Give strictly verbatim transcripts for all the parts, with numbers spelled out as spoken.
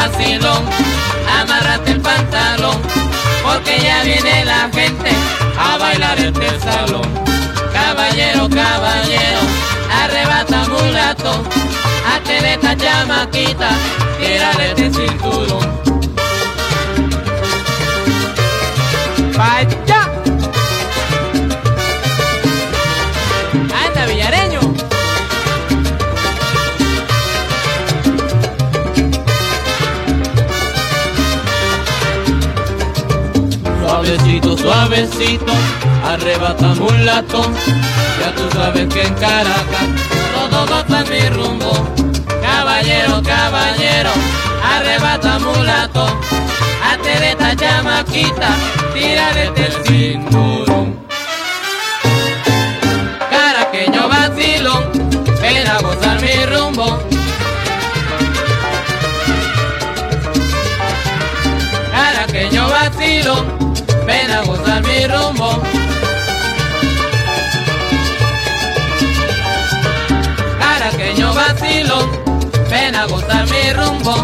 vacilón, amárrate el pantalón, porque ya viene la gente a bailar en el salón. Caballero, caballero, arrebata mulato, hazte esta chamaquita, tírale este cinturón. ¡Vaya! ¡Anda, villareño! Suavecito, suavecito, arrebata mulato, ya tú sabes que en Caracas todos gozan mi rumbo. Caballero, caballero, arrebata mulato, hazte de esta chamaquita, tírale del cinturón. Caraqueño vacilón, ven a gozar mi rumbo. Caraqueño vacilón, ven a gozar mi rumbo. Caraqueño vacilón, ven a gozar mi rumbo.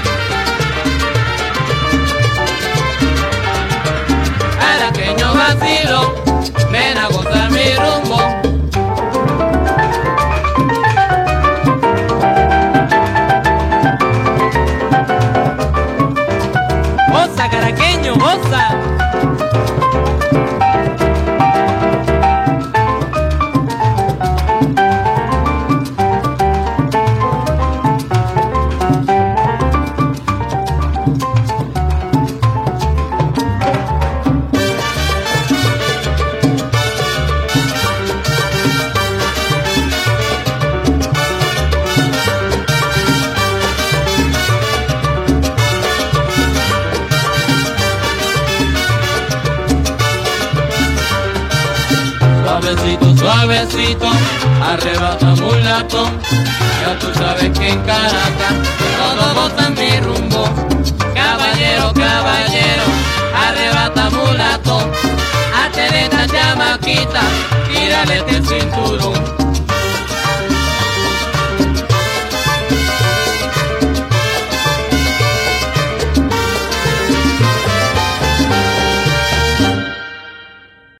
Caraqueño vacilón, ven a gozar mi rumbo. Osa, caraqueño, osa. Suavecito, suavecito, arrebata mulato, ya tú sabes que en Caracas todos gozan mi rumbo. Caballero, caballero, arrebata mulato, hazte de esta chamaquita, tírale este cinturón.